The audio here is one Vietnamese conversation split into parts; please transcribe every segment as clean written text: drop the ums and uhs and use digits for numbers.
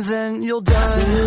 and then you'll die.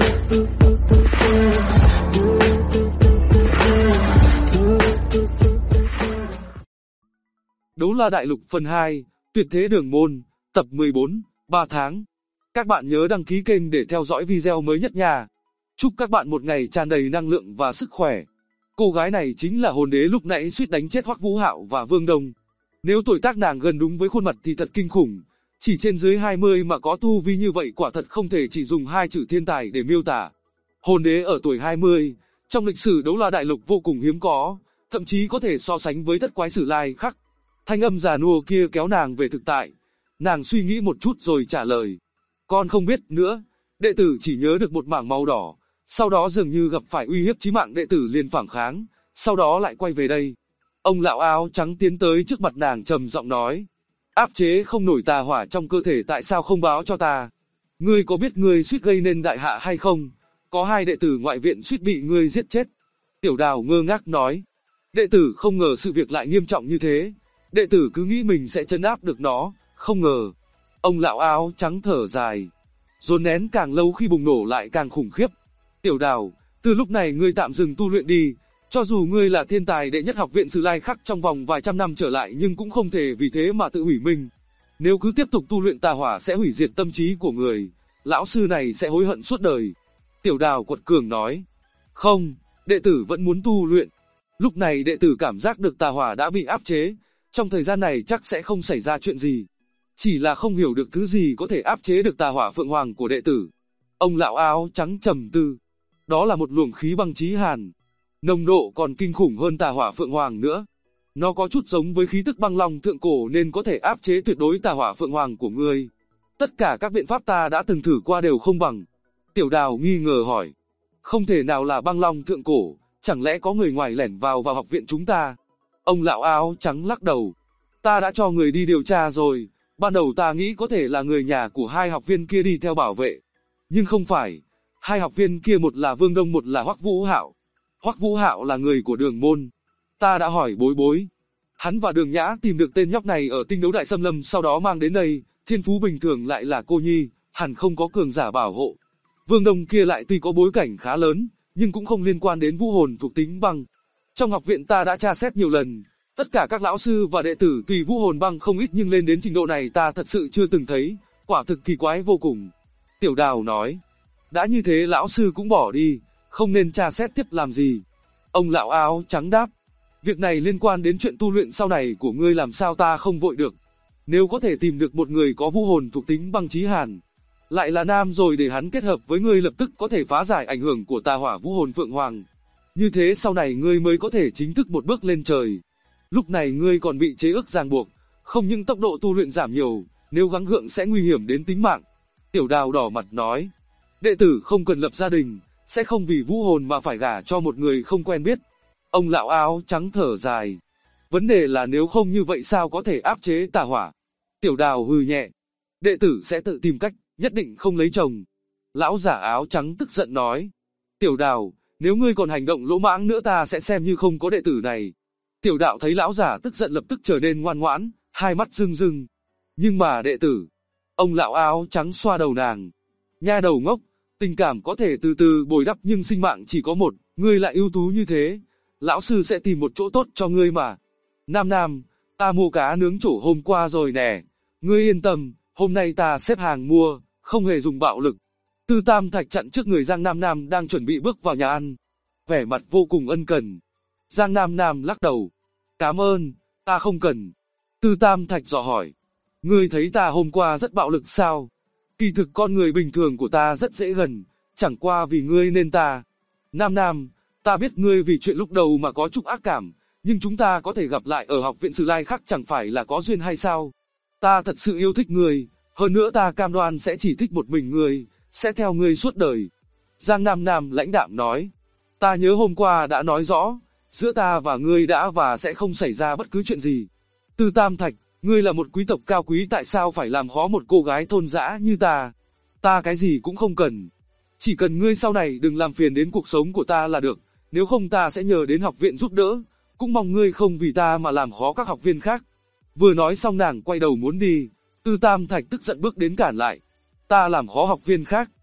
Đấu La Đại Lục phần 2, Tuyệt Thế Đường Môn, tập 14, 3 tháng. Các bạn nhớ đăng ký kênh để theo dõi video mới nhất nha. Chúc các bạn một ngày tràn đầy năng lượng và sức khỏe. Cô gái này chính là hồn đế lúc nãy suýt đánh chết Hoắc Vũ Hạo và Vương Đông. Nếu tuổi tác nàng gần đúng với khuôn mặt thì thật kinh khủng. Chỉ trên dưới 20 mà có tu vi như vậy quả thật không thể chỉ dùng hai chữ thiên tài để miêu tả. Hồn đế ở tuổi 20, trong lịch sử Đấu La Đại Lục vô cùng hiếm có, thậm chí có thể so sánh với Thất Quái Sử Lai Khắc. Thanh âm già nua kia kéo nàng về thực tại. Nàng suy nghĩ một chút rồi trả lời. Con không biết nữa, đệ tử chỉ nhớ được một mảng màu đỏ, sau đó dường như gặp phải uy hiếp chí mạng đệ tử liền phản kháng, sau đó lại quay về đây. Ông lão áo trắng tiến tới trước mặt nàng trầm giọng nói. Áp chế không nổi tà hỏa trong cơ thể tại sao không báo cho ta? Ngươi có biết ngươi suýt gây nên đại hạ hay không? Có hai đệ tử ngoại viện suýt bị ngươi giết chết. Tiểu Đào ngơ ngác nói. Đệ tử không ngờ sự việc lại nghiêm trọng như thế. Đệ tử cứ nghĩ mình sẽ trấn áp được nó, không ngờ. Ông lão áo trắng thở dài. Dồn nén càng lâu khi bùng nổ lại càng khủng khiếp. Tiểu Đào, từ lúc này ngươi tạm dừng tu luyện đi. Cho dù ngươi là thiên tài đệ nhất học viện Sử Lai Khắc trong vòng vài trăm năm trở lại nhưng cũng không thể vì thế mà tự hủy mình. Nếu cứ tiếp tục tu luyện tà hỏa sẽ hủy diệt tâm trí của người. Lão sư này sẽ hối hận suốt đời. Tiểu Đào quật cường nói. Không, đệ tử vẫn muốn tu luyện. Lúc này đệ tử cảm giác được tà hỏa đã bị áp chế. Trong thời gian này chắc sẽ không xảy ra chuyện gì. Chỉ là không hiểu được thứ gì có thể áp chế được tà hỏa phượng hoàng của đệ tử. Ông lão áo trắng trầm tư. Đó là một luồng khí băng chí hàn. Nồng độ còn kinh khủng hơn tà hỏa phượng hoàng nữa. Nó có chút giống với khí tức băng long thượng cổ nên có thể áp chế tuyệt đối tà hỏa phượng hoàng của ngươi. Tất cả các biện pháp ta đã từng thử qua đều không bằng. Tiểu Đào nghi ngờ hỏi. Không thể nào là băng long thượng cổ, chẳng lẽ có người ngoài lẻn vào học viện chúng ta? Ông lão áo trắng lắc đầu. Ta đã cho người đi điều tra rồi, ban đầu ta nghĩ có thể là người nhà của hai học viên kia đi theo bảo vệ. Nhưng không phải, hai học viên kia một là Vương Đông một là Hoắc Vũ Hạo. Hoắc Vũ Hạo là người của Đường Môn. Ta đã hỏi Bối Bối. Hắn và Đường Nhã tìm được tên nhóc này ở Tinh Đấu Đại Xâm Lâm sau đó mang đến đây, thiên phú bình thường lại là cô nhi, hẳn không có cường giả bảo hộ. Vương Đông kia lại tuy có bối cảnh khá lớn, nhưng cũng không liên quan đến vũ hồn thuộc tính băng. Trong học viện ta đã tra xét nhiều lần, tất cả các lão sư và đệ tử tùy vũ hồn băng không ít nhưng lên đến trình độ này ta thật sự chưa từng thấy, quả thực kỳ quái vô cùng. Tiểu Đào nói. Đã như thế lão sư cũng bỏ đi. Không nên tra xét tiếp làm gì. Ông lão áo trắng đáp. Việc này liên quan đến chuyện tu luyện sau này của ngươi làm sao ta không vội được. Nếu có thể tìm được một người có vũ hồn thuộc tính băng chí hàn, lại là nam rồi để hắn kết hợp với ngươi lập tức có thể phá giải ảnh hưởng của tà hỏa vũ hồn phượng hoàng. Như thế sau này ngươi mới có thể chính thức một bước lên trời. Lúc này ngươi còn bị chế ước ràng buộc, không những tốc độ tu luyện giảm nhiều, nếu gắng gượng sẽ nguy hiểm đến tính mạng. Tiểu Đào đỏ mặt nói. Đệ tử không cần lập gia đình, sẽ không vì vũ hồn mà phải gả cho một người không quen biết. Ông lão áo trắng thở dài. Vấn đề là nếu không như vậy sao có thể áp chế tà hỏa. Tiểu Đào hừ nhẹ. Đệ tử sẽ tự tìm cách, nhất định không lấy chồng. Lão giả áo trắng tức giận nói. Tiểu Đào, nếu ngươi còn hành động lỗ mãng nữa ta sẽ xem như không có đệ tử này. Tiểu Đạo thấy lão giả tức giận lập tức trở nên ngoan ngoãn, hai mắt rưng rưng. Nhưng mà đệ tử. Ông lão áo trắng xoa đầu nàng. Nha đầu ngốc. Tình cảm có thể từ từ bồi đắp nhưng sinh mạng chỉ có một, ngươi lại ưu tú như thế. Lão sư sẽ tìm một chỗ tốt cho ngươi mà. Nam Nam, ta mua cá nướng chổ hôm qua rồi nè. Ngươi yên tâm, hôm nay ta xếp hàng mua, không hề dùng bạo lực. Tư Tam Thạch chặn trước người Giang Nam Nam đang chuẩn bị bước vào nhà ăn. Vẻ mặt vô cùng ân cần. Giang Nam Nam lắc đầu. Cảm ơn, ta không cần. Tư Tam Thạch dò hỏi. Ngươi thấy ta hôm qua rất bạo lực sao? Kỳ thực con người bình thường của ta rất dễ gần, chẳng qua vì ngươi nên ta. Nam Nam, ta biết ngươi vì chuyện lúc đầu mà có chút ác cảm, nhưng chúng ta có thể gặp lại ở học viện Sử Lai Khắc chẳng phải là có duyên hay sao? Ta thật sự yêu thích ngươi, hơn nữa ta cam đoan sẽ chỉ thích một mình ngươi, sẽ theo ngươi suốt đời. Giang Nam Nam lãnh đạm nói. Ta nhớ hôm qua đã nói rõ, giữa ta và ngươi đã và sẽ không xảy ra bất cứ chuyện gì. Tư Tam Thạch, ngươi là một quý tộc cao quý tại sao phải làm khó một cô gái thôn dã như ta? Ta cái gì cũng không cần. Chỉ cần ngươi sau này đừng làm phiền đến cuộc sống của ta là được, nếu không ta sẽ nhờ đến học viện giúp đỡ, cũng mong ngươi không vì ta mà làm khó các học viên khác. Vừa nói xong nàng quay đầu muốn đi, Tư Tam Thạch tức giận bước đến cản lại. Ta làm khó học viên khác.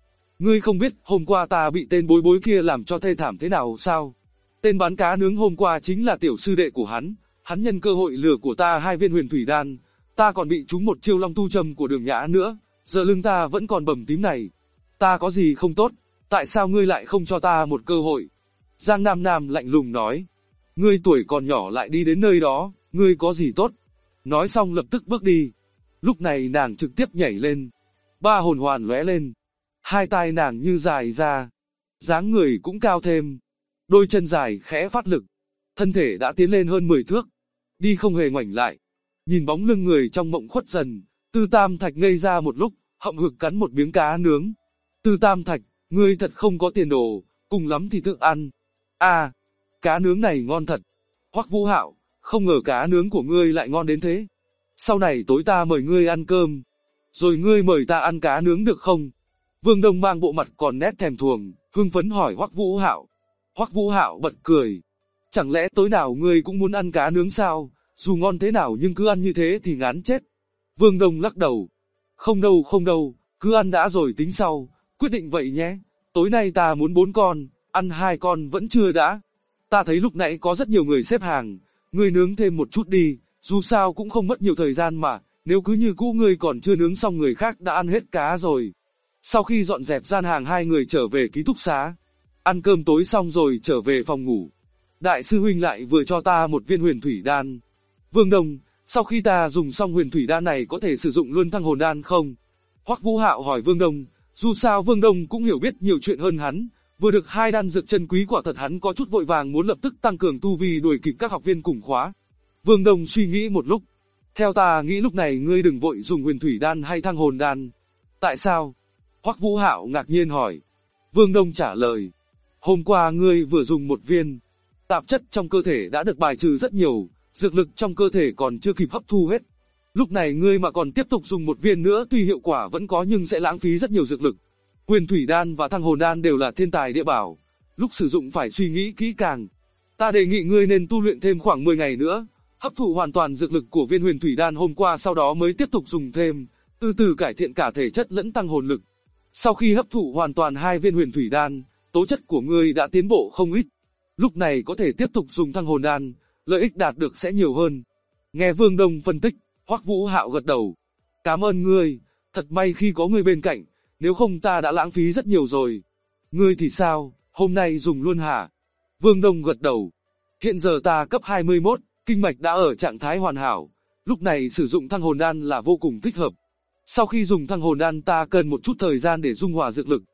Ngươi không biết hôm qua ta bị tên bối bối kia làm cho thê thảm thế nào sao? Tên bán cá nướng hôm qua chính là tiểu sư đệ của hắn nhân cơ hội lừa của ta 2 viên huyền thủy đan, ta còn bị trúng một chiêu long tu châm của Đường Nhã nữa, giờ lưng ta vẫn còn bầm tím này. Ta có gì không tốt, tại sao ngươi lại không cho ta một cơ hội? Giang Nam Nam lạnh lùng nói, ngươi tuổi còn nhỏ lại đi đến nơi đó, ngươi có gì tốt? Nói xong lập tức bước đi. Lúc này nàng trực tiếp nhảy lên, 3 hồn hoàn lóe lên, 2 tai nàng như dài ra, dáng người cũng cao thêm, đôi chân dài khẽ phát lực, thân thể đã tiến lên hơn 10 thước, đi không hề ngoảnh lại. Nhìn bóng lưng người trong mộng khuất dần, Tư Tam Thạch ngây ra một lúc, hậm hực cắn một miếng cá nướng. Tư Tam Thạch, ngươi thật không có tiền đồ, cùng lắm thì tự ăn. À, cá nướng này ngon thật. Hoắc Vũ Hạo, không ngờ cá nướng của ngươi lại ngon đến thế. Sau này tối ta mời ngươi ăn cơm, rồi ngươi mời ta ăn cá nướng được không? Vương Đông mang bộ mặt còn nét thèm thuồng, hưng phấn hỏi Hoắc Vũ Hạo. Hoắc Vũ Hạo bật cười. Chẳng lẽ tối nào ngươi cũng muốn ăn cá nướng sao? Dù ngon thế nào nhưng cứ ăn như thế thì ngán chết. Vương Đông lắc đầu. Không đâu, cứ ăn đã rồi tính sau, quyết định vậy nhé. Tối nay ta muốn 4 con, ăn 2 con vẫn chưa đã. Ta thấy lúc nãy có rất nhiều người xếp hàng, ngươi nướng thêm một chút đi, dù sao cũng không mất nhiều thời gian mà, nếu cứ như cũ ngươi còn chưa nướng xong người khác đã ăn hết cá rồi. Sau khi dọn dẹp gian hàng, 2 người trở về ký túc xá. Ăn cơm tối xong rồi trở về phòng ngủ. Đại sư huynh lại vừa cho ta một viên huyền thủy đan. Vương Đông, sau khi ta dùng xong huyền thủy đan này có thể sử dụng luôn thăng hồn đan không? Hoắc Vũ Hạo hỏi Vương Đông, dù sao Vương Đông cũng hiểu biết nhiều chuyện hơn hắn, vừa được 2 đan dược chân quý quả thật hắn có chút vội vàng muốn lập tức tăng cường tu vi đuổi kịp các học viên cùng khóa. Vương Đông suy nghĩ một lúc, theo ta nghĩ lúc này ngươi đừng vội dùng huyền thủy đan hay thăng hồn đan. Tại sao? Hoắc Vũ Hạo ngạc nhiên hỏi. Vương Đông trả lời, hôm qua ngươi vừa dùng 1 viên, tạp chất trong cơ thể đã được bài trừ rất nhiều, dược lực trong cơ thể còn chưa kịp hấp thu hết. Lúc này ngươi mà còn tiếp tục dùng 1 viên nữa tuy hiệu quả vẫn có nhưng sẽ lãng phí rất nhiều dược lực. Huyền thủy đan và thăng hồn đan đều là thiên tài địa bảo, lúc sử dụng phải suy nghĩ kỹ càng. Ta đề nghị ngươi nên tu luyện thêm khoảng 10 ngày nữa, hấp thụ hoàn toàn dược lực của viên huyền thủy đan hôm qua sau đó mới tiếp tục dùng thêm, từ từ cải thiện cả thể chất lẫn tăng hồn lực. Sau khi hấp thụ hoàn toàn 2 viên huyền thủy đan, tố chất của ngươi đã tiến bộ không ít. Lúc này có thể tiếp tục dùng thăng hồn đan, lợi ích đạt được sẽ nhiều hơn. Nghe Vương Đông phân tích, Hoắc Vũ Hạo gật đầu. Cảm ơn ngươi, thật may khi có ngươi bên cạnh, nếu không ta đã lãng phí rất nhiều rồi. Ngươi thì sao, hôm nay dùng luôn hả? Vương Đông gật đầu. Hiện giờ ta cấp 21, kinh mạch đã ở trạng thái hoàn hảo, lúc này sử dụng thăng hồn đan là vô cùng thích hợp. Sau khi dùng thăng hồn đan ta cần một chút thời gian để dung hòa dược lực.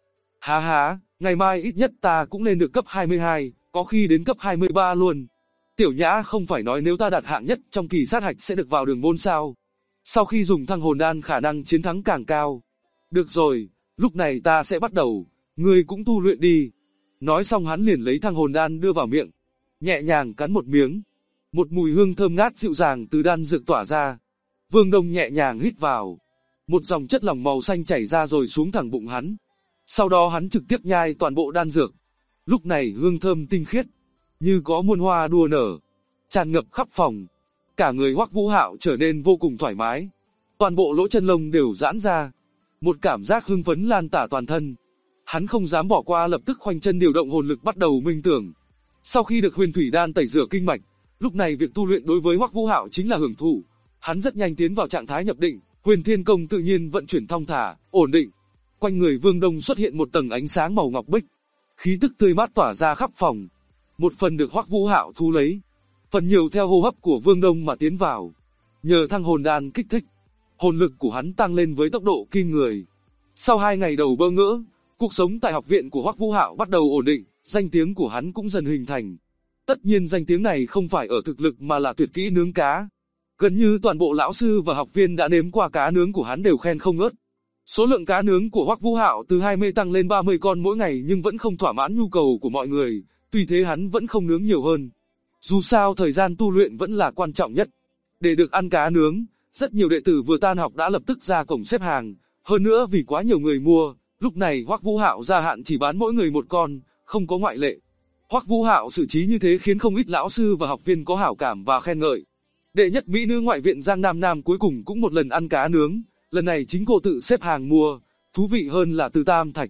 Há, ngày mai ít nhất ta cũng lên được cấp 22, có khi đến cấp 23 luôn. Tiểu Nhã không phải nói nếu ta đạt hạng nhất trong kỳ sát hạch sẽ được vào đường môn sao? Sau khi dùng thăng hồn đan khả năng chiến thắng càng cao. Được rồi, lúc này ta sẽ bắt đầu, ngươi cũng tu luyện đi. Nói xong hắn liền lấy thăng hồn đan đưa vào miệng, nhẹ nhàng cắn một miếng. Một mùi hương thơm ngát dịu dàng từ đan dược tỏa ra. Vương Đông nhẹ nhàng hít vào. Một dòng chất lỏng màu xanh chảy ra rồi xuống thẳng bụng hắn. Sau đó hắn trực tiếp nhai toàn bộ đan dược. Lúc này hương thơm tinh khiết, như có muôn hoa đua nở, tràn ngập khắp phòng. Cả người Hoắc Vũ Hạo trở nên vô cùng thoải mái. Toàn bộ lỗ chân lông đều giãn ra. Một cảm giác hưng phấn lan tỏa toàn thân. Hắn không dám bỏ qua, lập tức khoanh chân điều động hồn lực bắt đầu minh tưởng. Sau khi được huyền thủy đan tẩy rửa kinh mạch, lúc này việc tu luyện đối với Hoắc Vũ Hạo chính là hưởng thụ. Hắn rất nhanh tiến vào trạng thái nhập định, Huyền Thiên Công tự nhiên vận chuyển thong thả, ổn định. Quanh người Vương Đông xuất hiện một tầng ánh sáng màu ngọc bích, khí tức tươi mát tỏa ra khắp phòng. Một phần được Hoắc Vũ Hạo thu lấy, phần nhiều theo hô hấp của Vương Đông mà tiến vào. Nhờ thăng hồn đan kích thích, hồn lực của hắn tăng lên với tốc độ kinh người. Sau 2 ngày đầu bỡ ngỡ, cuộc sống tại học viện của Hoắc Vũ Hạo bắt đầu ổn định, danh tiếng của hắn cũng dần hình thành. Tất nhiên danh tiếng này không phải ở thực lực mà là tuyệt kỹ nướng cá. Gần như toàn bộ lão sư và học viên đã nếm qua cá nướng của hắn đều khen không ngớt. Số lượng cá nướng của Hoắc Vũ Hạo từ 20 tăng lên 30 con mỗi ngày nhưng vẫn không thỏa mãn nhu cầu của mọi người, tuy thế hắn vẫn không nướng nhiều hơn. Dù sao thời gian tu luyện vẫn là quan trọng nhất. Để được ăn cá nướng, rất nhiều đệ tử vừa tan học đã lập tức ra cổng xếp hàng, hơn nữa vì quá nhiều người mua, lúc này Hoắc Vũ Hạo gia hạn chỉ bán mỗi người 1 con, không có ngoại lệ. Hoắc Vũ Hạo xử trí như thế khiến không ít lão sư và học viên có hảo cảm và khen ngợi. Đệ nhất mỹ nữ ngoại viện Giang Nam Nam cuối cùng cũng một lần ăn cá nướng, lần này chính cô tự xếp hàng mua, thú vị hơn là Từ Tam Thạch.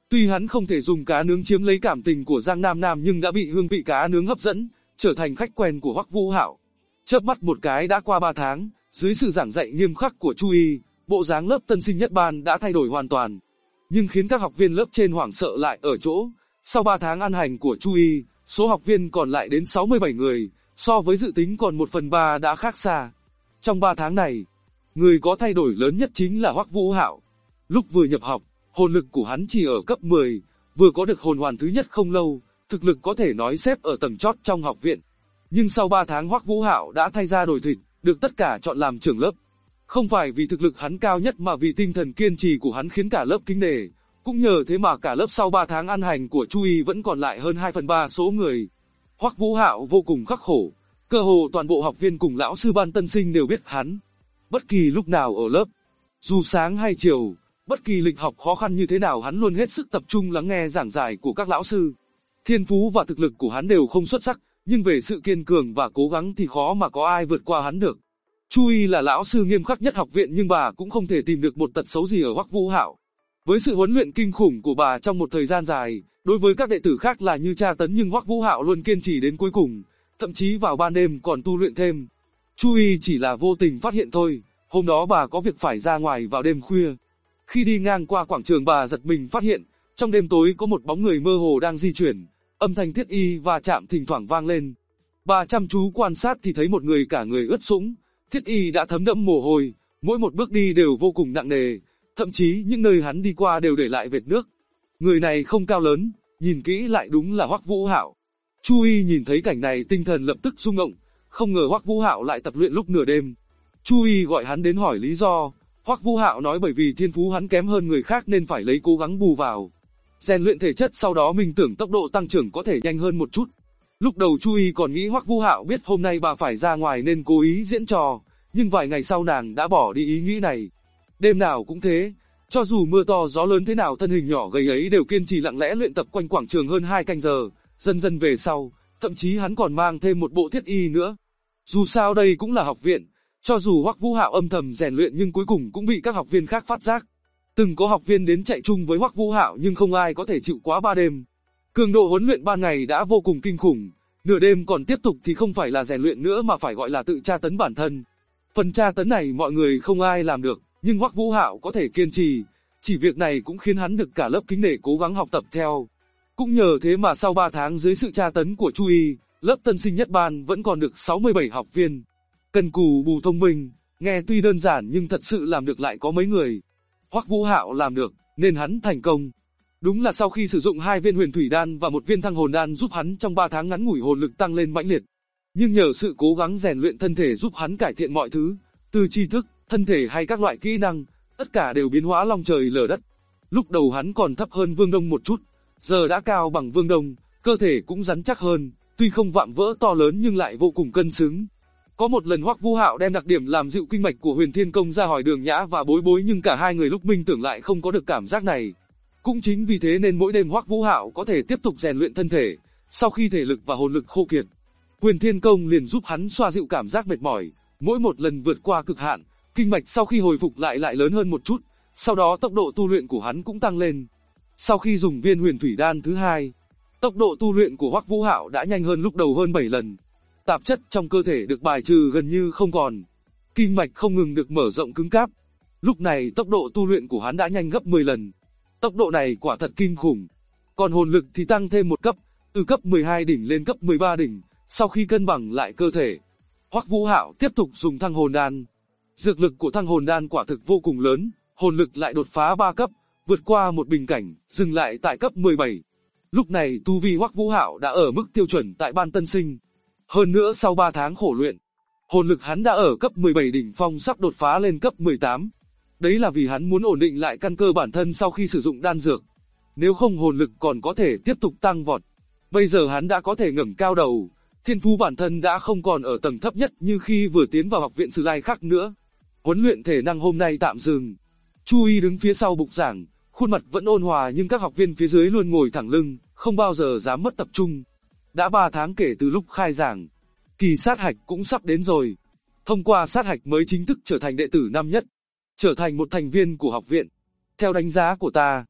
Tuy hắn không thể dùng cá nướng chiếm lấy cảm tình của Giang Nam Nam nhưng đã bị hương vị cá nướng hấp dẫn, trở thành khách quen của Hoắc Vũ Hạo. Chớp mắt một cái đã qua 3 tháng, dưới sự giảng dạy nghiêm khắc của Chu Y, bộ dáng lớp tân sinh nhất ban đã thay đổi hoàn toàn. Nhưng khiến các học viên lớp trên hoảng sợ lại ở chỗ, sau 3 tháng ăn hành của Chu Y, số học viên còn lại đến 67 người, so với dự tính còn 1/3 đã khác xa. Trong 3 tháng này, người có thay đổi lớn nhất chính là Hoắc Vũ Hạo. Lúc vừa nhập học, hồn lực của hắn chỉ ở cấp 10, vừa có được hồn hoàn thứ nhất không lâu, thực lực có thể nói xếp ở tầng chót trong học viện. Nhưng sau 3 tháng Hoắc Vũ Hạo đã thay da đổi thịt, được tất cả chọn làm trưởng lớp. Không phải vì thực lực hắn cao nhất mà vì tinh thần kiên trì của hắn khiến cả lớp kính nể. Cũng nhờ thế mà cả lớp sau 3 tháng ăn hành của Chu Y vẫn còn lại hơn 2/3 số người. Hoắc Vũ Hạo vô cùng khắc khổ, cơ hồ toàn bộ học viên cùng lão sư ban tân sinh đều biết hắn. Bất kỳ lúc nào ở lớp, dù sáng hay chiều, bất kỳ lịch học khó khăn như thế nào hắn luôn hết sức tập trung lắng nghe giảng giải của các lão sư. Thiên phú và thực lực của hắn đều không xuất sắc, nhưng về sự kiên cường và cố gắng thì khó mà có ai vượt qua hắn được. Chu Y là lão sư nghiêm khắc nhất học viện nhưng bà cũng không thể tìm được một tật xấu gì ở Hoắc Vũ Hạo. Với sự huấn luyện kinh khủng của bà trong một thời gian dài, đối với các đệ tử khác là như tra tấn nhưng Hoắc Vũ Hạo luôn kiên trì đến cuối cùng, thậm chí vào ban đêm còn tu luyện thêm. Chu Y chỉ là vô tình phát hiện thôi, hôm đó bà có việc phải ra ngoài vào đêm khuya. Khi đi ngang qua quảng trường bà giật mình phát hiện, trong đêm tối có một bóng người mơ hồ đang di chuyển, âm thanh thiết y va chạm thỉnh thoảng vang lên. Bà chăm chú quan sát thì thấy một người cả người ướt sũng, thiết y đã thấm đẫm mồ hôi, mỗi một bước đi đều vô cùng nặng nề, thậm chí những nơi hắn đi qua đều để lại vệt nước. Người này không cao lớn, nhìn kỹ lại đúng là Hoắc Vũ Hạo. Chu Y nhìn thấy cảnh này tinh thần lập tức rung động, không ngờ Hoắc Vũ Hạo lại tập luyện lúc nửa đêm. Chu Y gọi hắn đến hỏi lý do, Hoắc Vũ Hạo nói bởi vì thiên phú hắn kém hơn người khác nên phải lấy cố gắng bù vào. Rèn luyện thể chất sau đó mình tưởng tốc độ tăng trưởng có thể nhanh hơn một chút. Lúc đầu Chu Y còn nghĩ Hoắc Vũ Hạo biết hôm nay bà phải ra ngoài nên cố ý diễn trò, nhưng vài ngày sau nàng đã bỏ đi ý nghĩ này. Đêm nào cũng thế, cho dù mưa to gió lớn thế nào thân hình nhỏ gầy ấy đều kiên trì lặng lẽ luyện tập quanh quảng trường hơn 2 canh giờ, dần dần về sau, thậm chí hắn còn mang thêm một bộ thiết y nữa. Dù sao đây cũng là học viện, cho dù Hoắc Vũ Hạo âm thầm rèn luyện nhưng cuối cùng cũng bị các học viên khác phát giác. Từng có học viên đến chạy chung với Hoắc Vũ Hạo nhưng không ai có thể chịu quá 3 đêm. Cường độ huấn luyện ban ngày đã vô cùng kinh khủng, nửa đêm còn tiếp tục thì không phải là rèn luyện nữa mà phải gọi là tự tra tấn bản thân. Phần tra tấn này mọi người không ai làm được, nhưng Hoắc Vũ Hạo có thể kiên trì, chỉ việc này cũng khiến hắn được cả lớp kính nể cố gắng học tập theo. Cũng nhờ thế mà sau 3 tháng dưới sự tra tấn của Chu Y, lớp tân sinh nhất ban vẫn còn được 67 học viên. Cần cù bù thông minh, nghe tuy đơn giản nhưng thật sự làm được lại có mấy người. Hoắc Vũ Hạo làm được, nên hắn thành công. Đúng là sau khi sử dụng 2 viên huyền thủy đan và 1 viên thăng hồn đan giúp hắn trong 3 tháng ngắn ngủi hồn lực tăng lên mãnh liệt. Nhưng nhờ sự cố gắng rèn luyện thân thể giúp hắn cải thiện mọi thứ, từ tri thức, thân thể hay các loại kỹ năng, tất cả đều biến hóa long trời lở đất. Lúc đầu hắn còn thấp hơn Vương Đông một chút, giờ đã cao bằng Vương Đông, cơ thể cũng rắn chắc hơn, tuy không vạm vỡ to lớn nhưng lại vô cùng cân xứng. Có một lần Hoắc Vũ Hạo đem đặc điểm làm dịu kinh mạch của Huyền Thiên Công ra hỏi Đường Nhã và Bối Bối nhưng cả hai người lúc minh tưởng lại không có được cảm giác này. Cũng chính vì thế nên mỗi đêm Hoắc Vũ Hạo có thể tiếp tục rèn luyện thân thể, sau khi thể lực và hồn lực khô kiệt. Huyền Thiên Công liền giúp hắn xoa dịu cảm giác mệt mỏi, mỗi một lần vượt qua cực hạn, kinh mạch sau khi hồi phục lại lớn hơn một chút, sau đó tốc độ tu luyện của hắn cũng tăng lên. Sau khi dùng viên huyền thủy đan thứ 2, tốc độ tu luyện của Hoắc Vũ Hạo đã nhanh hơn lúc đầu hơn 7 lần. Tạp chất trong cơ thể được bài trừ gần như không còn. Kinh mạch không ngừng được mở rộng cứng cáp. Lúc này tốc độ tu luyện của hắn đã nhanh gấp 10 lần. Tốc độ này quả thật kinh khủng. Còn hồn lực thì tăng thêm một cấp, từ cấp 12 đỉnh lên cấp 13 đỉnh, sau khi cân bằng lại cơ thể. Hoắc Vũ Hạo tiếp tục dùng thăng hồn đan. Dược lực của thăng hồn đan quả thực vô cùng lớn, hồn lực lại đột phá 3 cấp, vượt qua một bình cảnh, dừng lại tại cấp 17. Lúc này tu vi Hoắc Vũ Hạo đã ở mức tiêu chuẩn tại ban tân sinh. Hơn nữa sau 3 tháng khổ luyện, hồn lực hắn đã ở cấp 17 đỉnh phong sắp đột phá lên cấp 18. Đấy là vì hắn muốn ổn định lại căn cơ bản thân sau khi sử dụng đan dược. Nếu không hồn lực còn có thể tiếp tục tăng vọt. Bây giờ hắn đã có thể ngẩng cao đầu, thiên phú bản thân đã không còn ở tầng thấp nhất như khi vừa tiến vào học viện Sử Lai khác nữa. Huấn luyện thể năng hôm nay tạm dừng. Chu Y đứng phía sau bục giảng, khuôn mặt vẫn ôn hòa nhưng các học viên phía dưới luôn ngồi thẳng lưng, không bao giờ dám mất tập trung. Đã 3 tháng kể từ lúc khai giảng, kỳ sát hạch cũng sắp đến rồi. Thông qua sát hạch mới chính thức trở thành đệ tử năm nhất, trở thành một thành viên của học viện. Theo đánh giá của ta,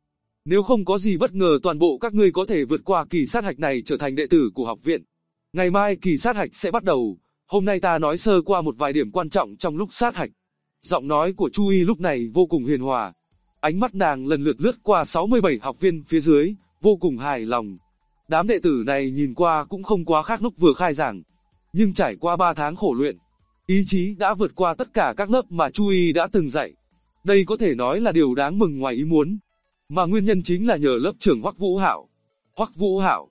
Nếu không có gì bất ngờ toàn bộ các ngươi có thể vượt qua kỳ sát hạch này trở thành đệ tử của học viện. Ngày mai kỳ sát hạch sẽ bắt đầu, hôm nay ta nói sơ qua một vài điểm quan trọng trong lúc sát hạch. Giọng nói của Chu Y lúc này vô cùng hiền hòa. Ánh mắt nàng lần lượt lướt qua 67 học viên phía dưới, vô cùng hài lòng. Đám đệ tử này nhìn qua cũng không quá khác lúc vừa khai giảng. Nhưng trải qua 3 tháng khổ luyện, ý chí đã vượt qua tất cả các lớp mà Chu Y đã từng dạy. Đây có thể nói là điều đáng mừng ngoài ý muốn. Mà nguyên nhân chính là nhờ lớp trưởng Hoắc Vũ Hạo. Hoắc Vũ Hạo.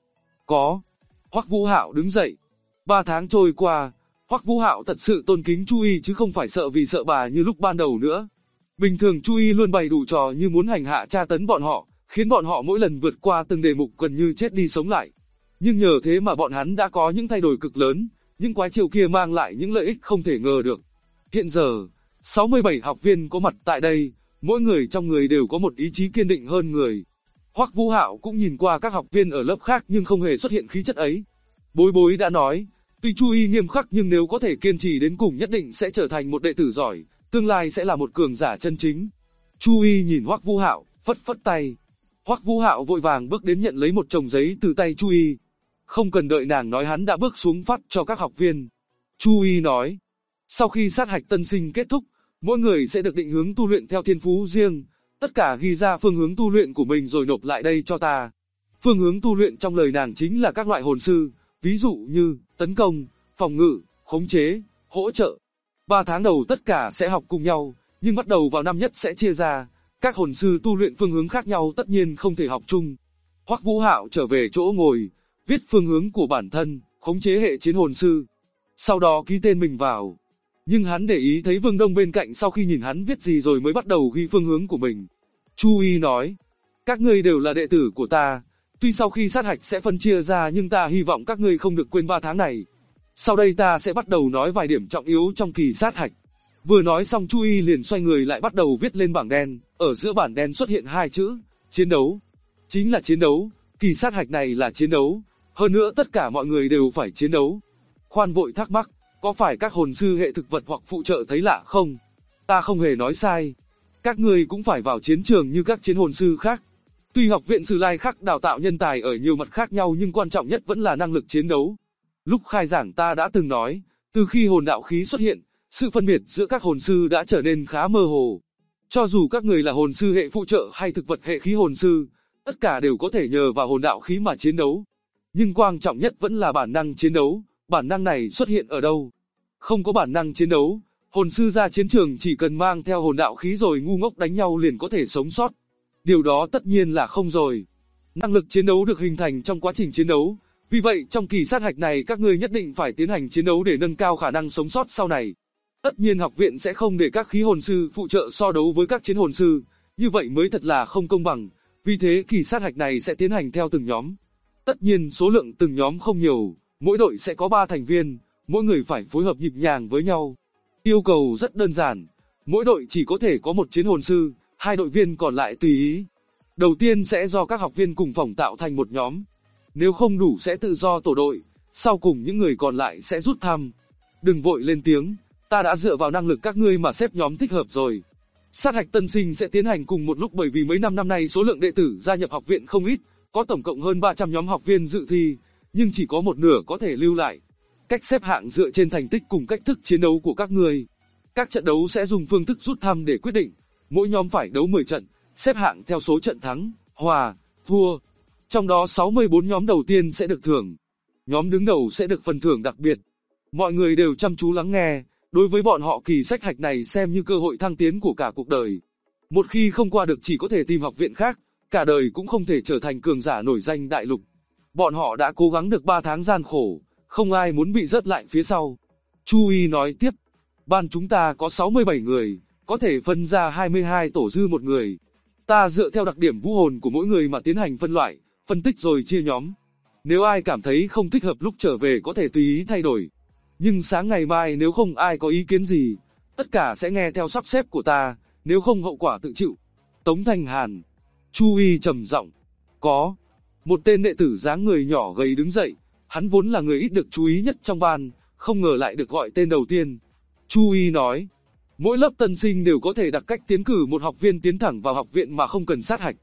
Hoắc Vũ Hạo đứng dậy. 3 tháng trôi qua, Hoắc Vũ Hạo thật sự tôn kính Chu Y chứ không phải sợ vì sợ bà như lúc ban đầu nữa. Bình thường Chu Y luôn bày đủ trò như muốn hành hạ tra tấn bọn họ, khiến bọn họ mỗi lần vượt qua từng đề mục gần như chết đi sống lại. Nhưng nhờ thế mà bọn hắn đã có những thay đổi cực lớn, những quái chiêu kia mang lại những lợi ích không thể ngờ được. Hiện giờ, 67 học viên có mặt tại đây, mỗi người trong người đều có một ý chí kiên định hơn người. Hoắc Vũ Hạo cũng nhìn qua các học viên ở lớp khác nhưng không hề xuất hiện khí chất ấy. Bối Bối đã nói, tuy Chu Y nghiêm khắc nhưng nếu có thể kiên trì đến cùng nhất định sẽ trở thành một đệ tử giỏi, tương lai sẽ là một cường giả chân chính. Chu Y nhìn Hoắc Vũ Hạo, phất phất tay. Hoắc Vũ Hạo vội vàng bước đến nhận lấy một chồng giấy từ tay Chu Y. Không cần đợi nàng nói hắn đã bước xuống phát cho các học viên. Chu Y nói, sau khi sát hạch tân sinh kết thúc, mỗi người sẽ được định hướng tu luyện theo thiên phú riêng, tất cả ghi ra phương hướng tu luyện của mình rồi nộp lại đây cho ta. Phương hướng tu luyện trong lời nàng chính là các loại hồn sư, ví dụ như tấn công, phòng ngự, khống chế, hỗ trợ. 3 tháng đầu tất cả sẽ học cùng nhau, nhưng bắt đầu vào năm nhất sẽ chia ra, các hồn sư tu luyện phương hướng khác nhau tất nhiên không thể học chung. Hoắc Vũ Hạo trở về chỗ ngồi, viết phương hướng của bản thân, khống chế hệ chiến hồn sư. Sau đó ký tên mình vào. Nhưng hắn để ý thấy Vương Đông bên cạnh sau khi nhìn hắn viết gì rồi mới bắt đầu ghi phương hướng của mình. Chu Y nói, các ngươi đều là đệ tử của ta, tuy sau khi sát hạch sẽ phân chia ra nhưng ta hy vọng các ngươi không được quên 3 tháng này. Sau đây ta sẽ bắt đầu nói vài điểm trọng yếu trong kỳ sát hạch. Vừa nói xong Chu Y liền xoay người lại bắt đầu viết lên bảng đen, ở giữa bảng đen xuất hiện 2 chữ, chiến đấu. Chính là chiến đấu, kỳ sát hạch này là chiến đấu, hơn nữa tất cả mọi người đều phải chiến đấu. Khoan vội thắc mắc, có phải các hồn sư hệ thực vật hoặc phụ trợ thấy lạ không? Ta không hề nói sai. Các ngươi cũng phải vào chiến trường như các chiến hồn sư khác. Tuy học viện Sử Lai Khắc đào tạo nhân tài ở nhiều mặt khác nhau nhưng quan trọng nhất vẫn là năng lực chiến đấu. Lúc khai giảng ta đã từng nói, từ khi hồn đạo khí xuất hiện, sự phân biệt giữa các hồn sư đã trở nên khá mơ hồ. Cho dù các người là hồn sư hệ phụ trợ hay thực vật hệ khí hồn sư, tất cả đều có thể nhờ vào hồn đạo khí mà chiến đấu. Nhưng quan trọng nhất vẫn là bản năng chiến đấu, bản năng này xuất hiện ở đâu? Không có bản năng chiến đấu, hồn sư ra chiến trường chỉ cần mang theo hồn đạo khí rồi ngu ngốc đánh nhau liền có thể sống sót. Điều đó tất nhiên là không rồi. Năng lực chiến đấu được hình thành trong quá trình chiến đấu, vì vậy trong kỳ sát hạch này các ngươi nhất định phải tiến hành chiến đấu để nâng cao khả năng sống sót sau này. Tất nhiên học viện sẽ không để các khí hồn sư phụ trợ so đấu với các chiến hồn sư, như vậy mới thật là không công bằng, vì thế kỳ sát hạch này sẽ tiến hành theo từng nhóm. Tất nhiên số lượng từng nhóm không nhiều, mỗi đội sẽ có 3 thành viên, mỗi người phải phối hợp nhịp nhàng với nhau. Yêu cầu rất đơn giản, mỗi đội chỉ có thể có một chiến hồn sư, 2 đội viên còn lại tùy ý. Đầu tiên sẽ do các học viên cùng phòng tạo thành một nhóm. Nếu không đủ sẽ tự do tổ đội, sau cùng những người còn lại sẽ rút thăm. Đừng vội lên tiếng, ta đã dựa vào năng lực các ngươi mà xếp nhóm thích hợp rồi. Sát hạch tân sinh sẽ tiến hành cùng một lúc bởi vì mấy năm nay số lượng đệ tử gia nhập học viện không ít, có tổng cộng hơn 300 nhóm học viên dự thi, nhưng chỉ có một nửa có thể lưu lại. Cách xếp hạng dựa trên thành tích cùng cách thức chiến đấu của các người. Các trận đấu sẽ dùng phương thức rút thăm để quyết định, mỗi nhóm phải đấu 10 trận, xếp hạng theo số trận thắng, hòa, thua. Trong đó 64 nhóm đầu tiên sẽ được thưởng. Nhóm đứng đầu sẽ được phần thưởng đặc biệt. Mọi người đều chăm chú lắng nghe, đối với bọn họ kỳ sát hạch này xem như cơ hội thăng tiến của cả cuộc đời. Một khi không qua được chỉ có thể tìm học viện khác, cả đời cũng không thể trở thành cường giả nổi danh đại lục. Bọn họ đã cố gắng được 3 tháng gian khổ, không ai muốn bị rớt lại phía sau. Chu Y nói tiếp, ban chúng ta có 67 người, có thể phân ra 22 tổ dư một người. Ta dựa theo đặc điểm vũ hồn của mỗi người mà tiến hành phân loại, phân tích rồi chia nhóm. Nếu ai cảm thấy không thích hợp lúc trở về có thể tùy ý thay đổi. Nhưng sáng ngày mai nếu không ai có ý kiến gì, tất cả sẽ nghe theo sắp xếp của ta, nếu không hậu quả tự chịu. Tống Thành Hàn. Chu Y trầm giọng. Có. Một tên đệ tử dáng người nhỏ gầy đứng dậy, hắn vốn là người ít được chú ý nhất trong ban, không ngờ lại được gọi tên đầu tiên. Chu Y nói. Mỗi lớp tân sinh đều có thể đặt cách tiến cử một học viên tiến thẳng vào học viện mà không cần sát hạch.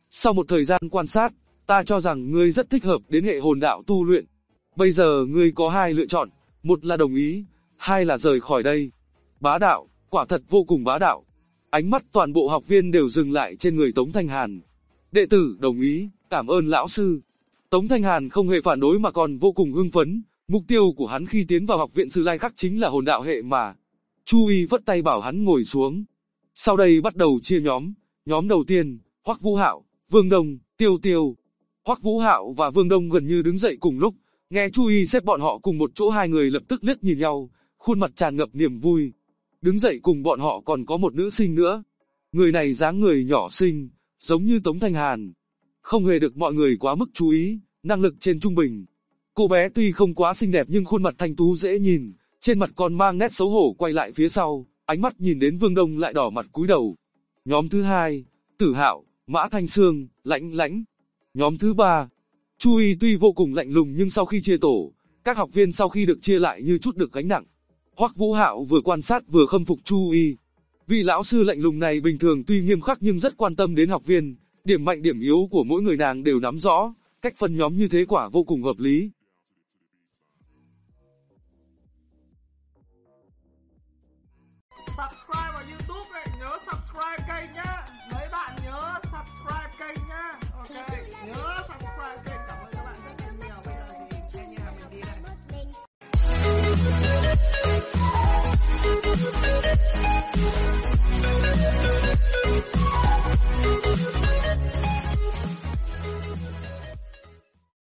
Sau một thời gian quan sát, ta cho rằng ngươi rất thích hợp đến hệ hồn đạo tu luyện. Bây giờ ngươi có hai lựa chọn, một là đồng ý, hai là rời khỏi đây. Bá đạo, quả thật vô cùng bá đạo. Ánh mắt toàn bộ học viên đều dừng lại trên người Tống Thanh Hàn. Đệ tử đồng ý, cảm ơn lão sư. Tống Thanh Hàn không hề phản đối mà còn vô cùng hưng phấn. Mục tiêu của hắn khi tiến vào học viện Sử Lai Khắc chính là hồn đạo hệ mà. Chu Y vất tay bảo hắn ngồi xuống. Sau đây bắt đầu chia nhóm. Nhóm đầu tiên, Hoắc Vũ Hạo, Vương Đông, Tiêu Tiêu. Hoắc Vũ Hạo và Vương Đông gần như đứng dậy cùng lúc. Nghe Chu Y xếp bọn họ cùng một chỗ, hai người lập tức liếc nhìn nhau, khuôn mặt tràn ngập niềm vui. Đứng dậy cùng bọn họ còn có một nữ sinh nữa. Người này dáng người nhỏ xinh, giống như Tống Thanh Hàn. Không hề được mọi người quá mức chú ý, năng lực trên trung bình. Cô bé tuy không quá xinh đẹp nhưng khuôn mặt thanh tú dễ nhìn, trên mặt còn mang nét xấu hổ quay lại phía sau, ánh mắt nhìn đến Vương Đông lại đỏ mặt cúi đầu. Nhóm thứ hai, Tử Hạo, Mã Thanh Sương, Lãnh Lãnh. Nhóm thứ ba, Chu Y tuy vô cùng lạnh lùng nhưng sau khi chia tổ, các học viên sau khi được chia lại như chút được gánh nặng. Hoắc Vũ Hạo vừa quan sát vừa khâm phục Chu Y. Vị lão sư lạnh lùng này bình thường tuy nghiêm khắc nhưng rất quan tâm đến học viên, điểm mạnh điểm yếu của mỗi người nàng đều nắm rõ, cách phân nhóm như thế quả vô cùng hợp lý.